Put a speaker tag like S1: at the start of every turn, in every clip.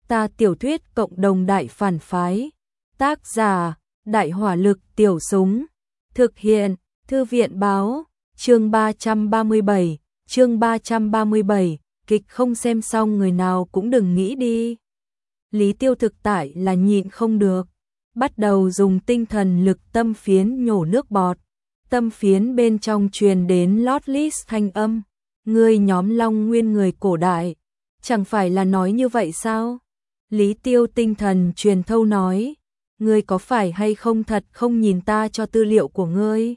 S1: Ta tiểu thuyết cộng đồng đại phản phái. Tác giả, Đại hỏa lực tiểu súng. Thực hiện, Thư viện báo. Chương 337, chương 337, kịch không xem xong người nào cũng đừng nghĩ đi. Lý Tiêu thực tại là nhịn không được, bắt đầu dùng tinh thần lực tâm phiến nhổ nước bọt. Tâm phiến bên trong truyền đến lót lít thanh âm. Ngươi nhóm Long Nguyên người cổ đại, chẳng phải là nói như vậy sao? Lý Tiêu tinh thần truyền thâu nói, ngươi có phải hay không thật không nhìn ta cho tư liệu của ngươi?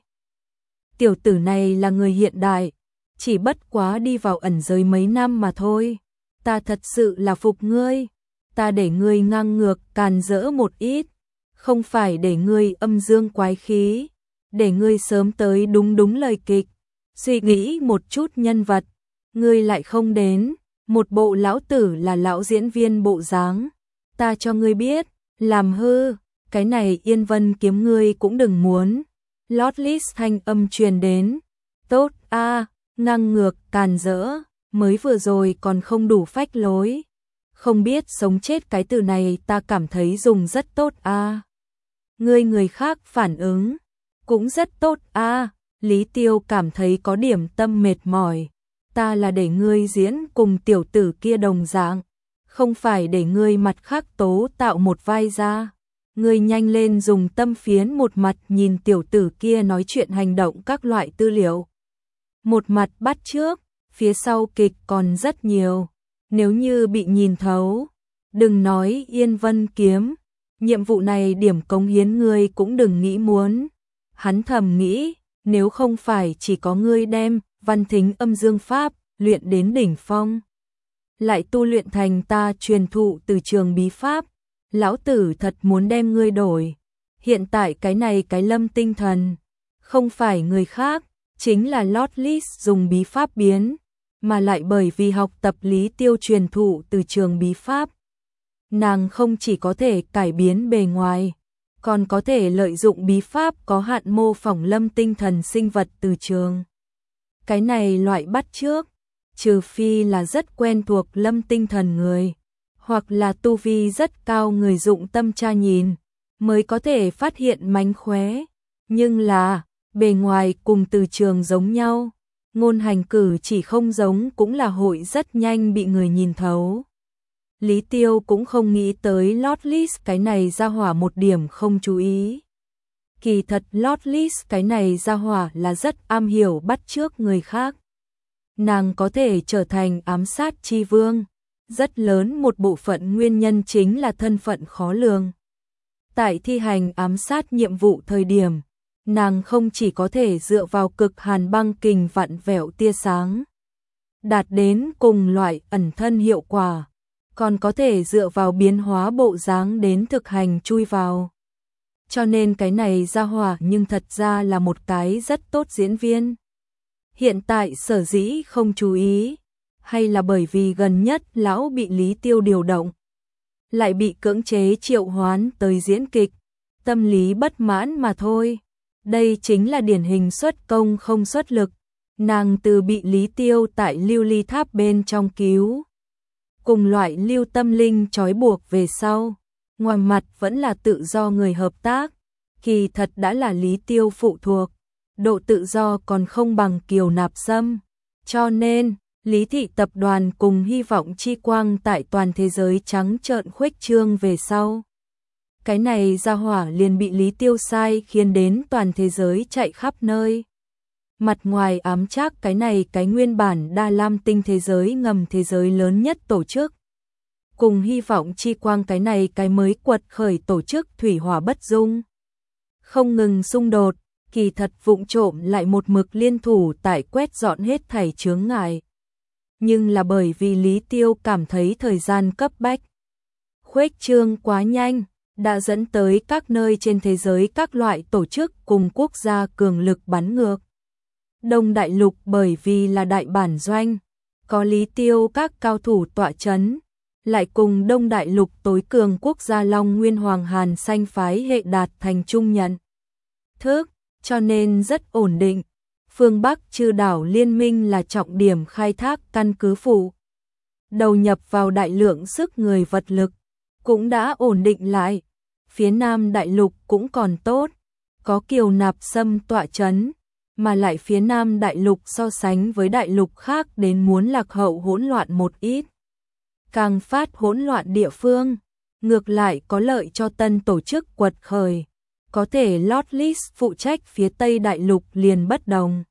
S1: Tiểu tử này là người hiện đại, chỉ bất quá đi vào ẩn giới mấy năm mà thôi. Ta thật sự là phục ngươi, ta để ngươi ngang ngược càn rỡ một ít, không phải để ngươi âm dương quái khí, để ngươi sớm tới đúng lời kịch, suy nghĩ một chút nhân vật, ngươi lại không đến, một bộ lão tử là lão diễn viên bộ dáng. Ta cho ngươi biết, làm hư, cái này Yên Vân kiếm ngươi cũng đừng muốn. Lót lít thanh âm truyền đến, tốt a, ngang ngược càn rỡ, mới vừa rồi còn không đủ phách lối. Không biết sống chết cái từ này ta cảm thấy dùng rất tốt a. Người khác phản ứng cũng rất tốt a. Lý Tiêu cảm thấy có điểm tâm mệt mỏi. Ta là để ngươi diễn cùng tiểu tử kia đồng dạng, không phải để ngươi mặt khác tố tạo một vai ra. Ngươi nhanh lên dùng tâm phiến một mặt nhìn tiểu tử kia nói chuyện hành động các loại tư liệu, một mặt bắt chước, phía sau kịch còn rất nhiều. Nếu như bị nhìn thấu, đừng nói Yên Vân kiếm, nhiệm vụ này điểm cống hiến ngươi cũng đừng nghĩ muốn. Hắn thầm nghĩ, nếu không phải chỉ có ngươi đem Văn Thính âm dương pháp luyện đến đỉnh phong, lại tu luyện thành ta truyền thụ từ trường bí pháp, lão tử thật muốn đem ngươi đổi. Hiện tại cái này cái Lâm tinh thần, không phải người khác, chính là Lót Lít dùng bí pháp biến, mà lại bởi vì học tập Lý Tiêu truyền thụ từ trường bí pháp. Nàng không chỉ có thể cải biến bề ngoài, còn có thể lợi dụng bí pháp có hạn mô phỏng Lâm tinh thần sinh vật từ trường. Cái này loại bắt chước, trừ phi là rất quen thuộc Lâm tinh thần người, hoặc là tu vi rất cao người dụng tâm tra nhìn, mới có thể phát hiện mánh khóe. Nhưng là, bề ngoài cùng từ trường giống nhau, ngôn hành cử chỉ không giống cũng là hội rất nhanh bị người nhìn thấu. Lý Tiêu cũng không nghĩ tới Lót Lít cái này ra hỏa một điểm không chú ý. Kỳ thật Lót Lít cái này ra hỏa là rất am hiểu bắt chước người khác. Nàng có thể trở thành ám sát chi vương, rất lớn một bộ phận nguyên nhân chính là thân phận khó lường. Tại thi hành ám sát nhiệm vụ thời điểm, nàng không chỉ có thể dựa vào cực hàn băng kình vặn vẹo tia sáng, đạt đến cùng loại ẩn thân hiệu quả, còn có thể dựa vào biến hóa bộ dáng đến thực hành chui vào. Cho nên cái này ra hỏa nhưng thật ra là một cái rất tốt diễn viên. Hiện tại sở dĩ không chú ý, hay là bởi vì gần nhất lão bị Lý Tiêu điều động, lại bị cưỡng chế triệu hoán tới diễn kịch, tâm lý bất mãn mà thôi. Đây chính là điển hình xuất công không xuất lực. Nàng từ bị Lý Tiêu tại lưu ly tháp bên trong cứu, cùng loại lưu tâm linh trói buộc về sau, ngoài mặt vẫn là tự do người hợp tác, kỳ thật đã là Lý Tiêu phụ thuộc, độ tự do còn không bằng Kiều Nạp Sâm. Cho nên, Lý Thị tập đoàn cùng Hy vọng chi quang tại toàn thế giới trắng trợn khuếch trương về sau. Cái này ra hỏa liền bị Lý Tiêu sai khiến đến toàn thế giới chạy khắp nơi. Mặt ngoài ám trác cái này cái nguyên bản Đa Lam tinh thế giới ngầm thế giới lớn nhất tổ chức, cùng Hy vọng chi quang cái này cái mới quật khởi tổ chức thủy hỏa bất dung. Không ngừng xung đột, kỳ thật vụng trộm lại một mực liên thủ tại quét dọn hết thảy chướng ngại. Nhưng là bởi vì Lý Tiêu cảm thấy thời gian cấp bách, khuếch trương quá nhanh, đã dẫn tới các nơi trên thế giới các loại tổ chức cùng quốc gia cường lực bắn ngược. Đông Đại Lục bởi vì là đại bản doanh, có Lý Tiêu các cao thủ tọa chấn, lại cùng Đông Đại Lục tối cường quốc gia Long Nguyên Hoàng Hàn Xanh phái hệ đạt thành chung nhận thức, cho nên rất ổn định. Phương Bắc Chư đảo liên minh là trọng điểm khai thác căn cứ phụ, đầu nhập vào đại lượng sức người vật lực, cũng đã ổn định lại. Phía Nam đại lục cũng còn tốt, có Kiều Nạp Sâm tọa chấn, mà lại phía Nam đại lục so sánh với đại lục khác đến muốn lạc hậu hỗn loạn một ít. Càng phát hỗn loạn địa phương, ngược lại có lợi cho tân tổ chức quật khởi, có thể lót list phụ trách phía Tây đại lục liền bất đồng.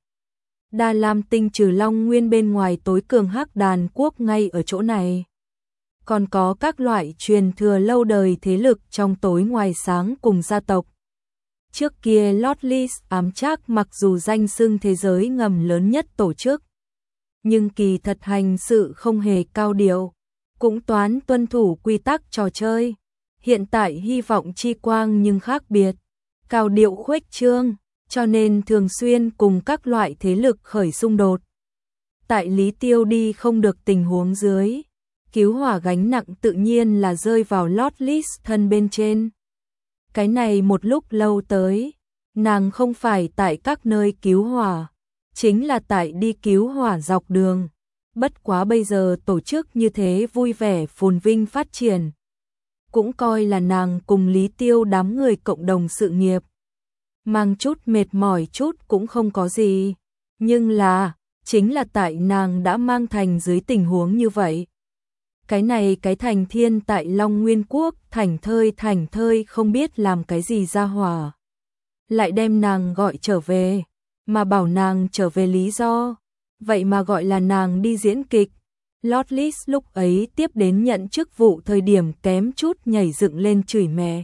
S1: Đa Lam Tinh trừ Long Nguyên bên ngoài tối cường hắc đàn quốc ngay ở chỗ này. Còn có các loại truyền thừa lâu đời thế lực trong tối ngoài sáng cùng gia tộc. Trước kia Lord List ám trác mặc dù danh xưng thế giới ngầm lớn nhất tổ chức, nhưng kỳ thật hành sự không hề cao điệu, cũng toán tuân thủ quy tắc trò chơi. Hiện tại hy vọng chi quang nhưng khác biệt, cao điệu khuếch trương, cho nên thường xuyên cùng các loại thế lực khởi xung đột. Tại Lý Tiêu đi không được tình huống dưới, cứu hỏa gánh nặng tự nhiên là rơi vào Lord List thân bên trên. Cái này một lúc lâu tới, nàng không phải tại các nơi cứu hỏa, chính là tại đi cứu hỏa dọc đường. Bất quá bây giờ tổ chức như thế vui vẻ phồn vinh phát triển, cũng coi là nàng cùng Lý Tiêu đám người cộng đồng sự nghiệp. Mang chút mệt mỏi chút cũng không có gì, nhưng là, chính là tại nàng đã mang thành dưới tình huống như vậy. Cái này cái thành thiên tại Long Nguyên Quốc thành thơi không biết làm cái gì ra hỏa. Lại đem nàng gọi trở về, mà bảo nàng trở về lý do, vậy mà gọi là nàng đi diễn kịch. Lord List lúc ấy tiếp đến nhận chức vụ thời điểm kém chút nhảy dựng lên chửi mẹ.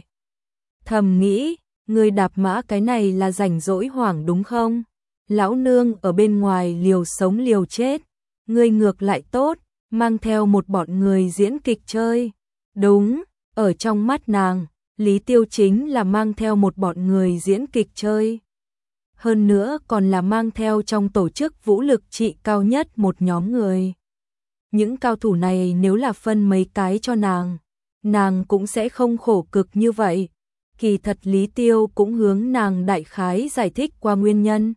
S1: Thầm nghĩ, người đạp mã cái này là rảnh rỗi hoảng đúng không? Lão nương ở bên ngoài liều sống liều chết, ngươi ngược lại tốt, mang theo một bọn người diễn kịch chơi. Đúng, ở trong mắt nàng, Lý Tiêu chính là mang theo một bọn người diễn kịch chơi. Hơn nữa còn là mang theo trong tổ chức vũ lực trị cao nhất một nhóm người. Những cao thủ này nếu là phân mấy cái cho nàng cũng sẽ không khổ cực như vậy. Kỳ thật Lý Tiêu cũng hướng nàng đại khái giải thích qua nguyên nhân.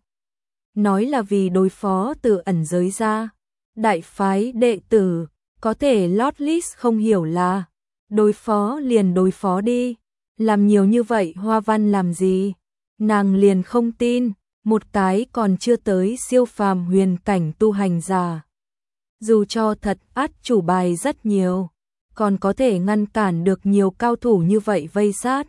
S1: Nói là vì đối phó từ ẩn giới ra. Đại phái đệ tử, có thể Lord List không hiểu là đối phó liền đối phó đi, làm nhiều như vậy hoa văn làm gì, nàng liền không tin, một cái còn chưa tới siêu phàm huyền cảnh tu hành giả. Dù cho thật át chủ bài rất nhiều, còn có thể ngăn cản được nhiều cao thủ như vậy vây sát.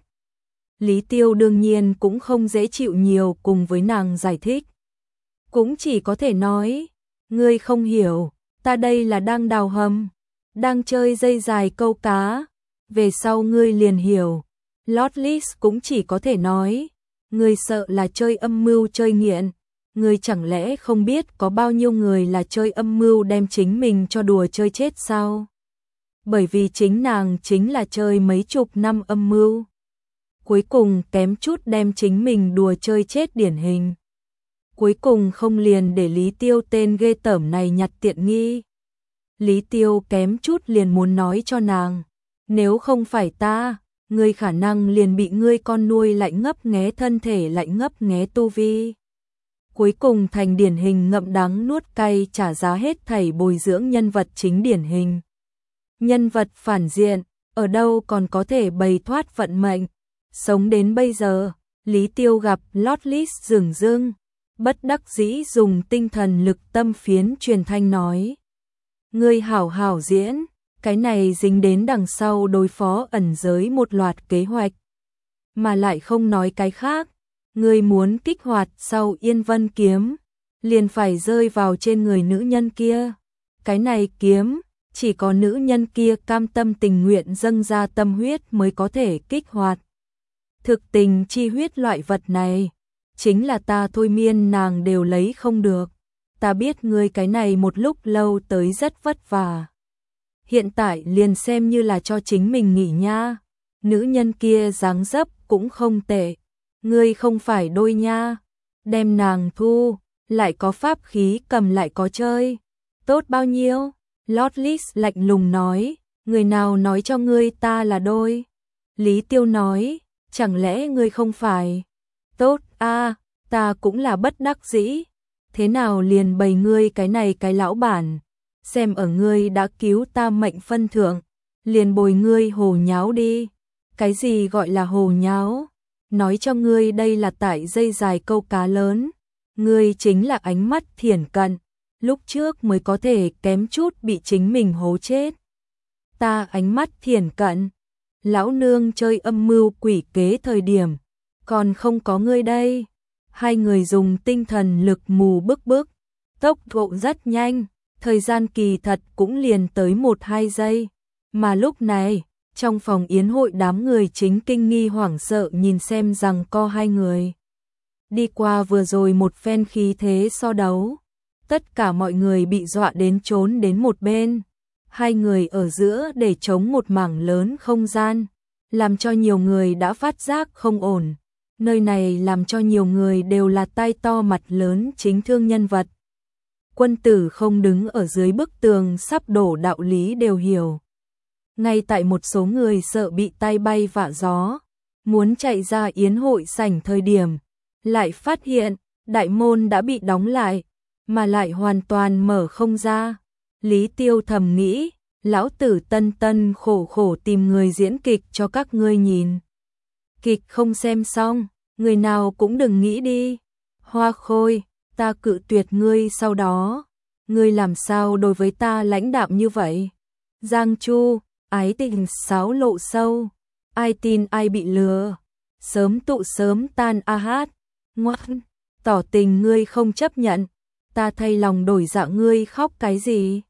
S1: Lý Tiêu đương nhiên cũng không dễ chịu nhiều cùng với nàng giải thích. Cũng chỉ có thể nói, ngươi không hiểu, ta đây là đang đào hầm, đang chơi dây dài câu cá, về sau ngươi liền hiểu. Lord List cũng chỉ có thể nói, ngươi sợ là chơi âm mưu chơi nghiện, ngươi chẳng lẽ không biết có bao nhiêu người là chơi âm mưu đem chính mình cho đùa chơi chết sao? Bởi vì chính nàng chính là chơi mấy chục năm âm mưu, cuối cùng kém chút đem chính mình đùa chơi chết điển hình. Cuối cùng không liền để Lý Tiêu tên ghê tởm này nhặt tiện nghi. Lý Tiêu kém chút liền muốn nói cho nàng, nếu không phải ta, ngươi khả năng liền bị ngươi con nuôi lại ngấp nghé thân thể lại ngấp nghé tu vi. Cuối cùng thành điển hình ngậm đắng nuốt cay trả giá hết thảy bồi dưỡng nhân vật chính điển hình. Nhân vật phản diện, ở đâu còn có thể bày thoát vận mệnh. Sống đến bây giờ, Lý Tiêu gặp Lord List dửng dưng, bất đắc dĩ dùng tinh thần lực tâm phiến truyền thanh nói. Ngươi hảo hảo diễn, cái này dính đến đằng sau đối phó ẩn giới một loạt kế hoạch. Mà lại không nói cái khác, ngươi muốn kích hoạt sau Yên Vân kiếm, liền phải rơi vào trên người nữ nhân kia. Cái này kiếm, chỉ có nữ nhân kia cam tâm tình nguyện dâng ra tâm huyết mới có thể kích hoạt. Thực tình chi huyết loại vật này, chính là ta thôi miên nàng đều lấy không được. Ta biết ngươi cái này một lúc lâu tới rất vất vả. Hiện tại liền xem như là cho chính mình nghỉ nha. Nữ nhân kia dáng dấp cũng không tệ. Ngươi không phải đôi nha. Đem nàng thu, lại có pháp khí cầm lại có chơi. Tốt bao nhiêu? Lord List lạnh lùng nói. Người nào nói cho ngươi ta là đôi? Lý Tiêu nói. Chẳng lẽ ngươi không phải? Tốt a, ta cũng là bất đắc dĩ. Thế nào liền bày ngươi cái này cái lão bản, xem ở ngươi đã cứu ta mệnh phân thượng, liền bồi ngươi hồ nháo đi. Cái gì gọi là hồ nháo? Nói cho ngươi đây là tại dây dài câu cá lớn. Ngươi chính là ánh mắt thiển cận, lúc trước mới có thể kém chút bị chính mình hố chết. Ta ánh mắt thiển cận, lão nương chơi âm mưu quỷ kế thời điểm, còn không có ngươi đây. Hai người dùng tinh thần lực mù bức, tốc độ rất nhanh, thời gian kỳ thật cũng liền tới 1-2 giây. Mà lúc này, trong phòng yến hội đám người chính kinh nghi hoảng sợ nhìn xem rằng co hai người. Đi qua vừa rồi một phen khí thế so đấu, tất cả mọi người bị dọa đến trốn đến một bên. Hai người ở giữa để chống một mảng lớn không gian, làm cho nhiều người đã phát giác không ổn. Nơi này làm cho nhiều người đều là tai to mặt lớn chính thương nhân vật. Quân tử không đứng ở dưới bức tường sắp đổ đạo lý đều hiểu. Ngay tại một số người sợ bị tay bay vạ gió, muốn chạy ra yến hội sảnh thời điểm, lại phát hiện đại môn đã bị đóng lại, mà lại hoàn toàn mở không ra. Lý Tiêu thầm nghĩ, lão tử tân tân khổ khổ tìm người diễn kịch cho các ngươi nhìn. Kịch không xem xong, người nào cũng đừng nghĩ đi. Hoa Khôi, ta cự tuyệt ngươi sau đó. Ngươi làm sao đối với ta lãnh đạm như vậy? Giang Chu, ái tình xáo lộ sâu. Ai tin ai bị lừa. Sớm tụ sớm tan a hát. Ngoan, tỏ tình ngươi không chấp nhận. Ta thay lòng đổi dạ ngươi khóc cái gì?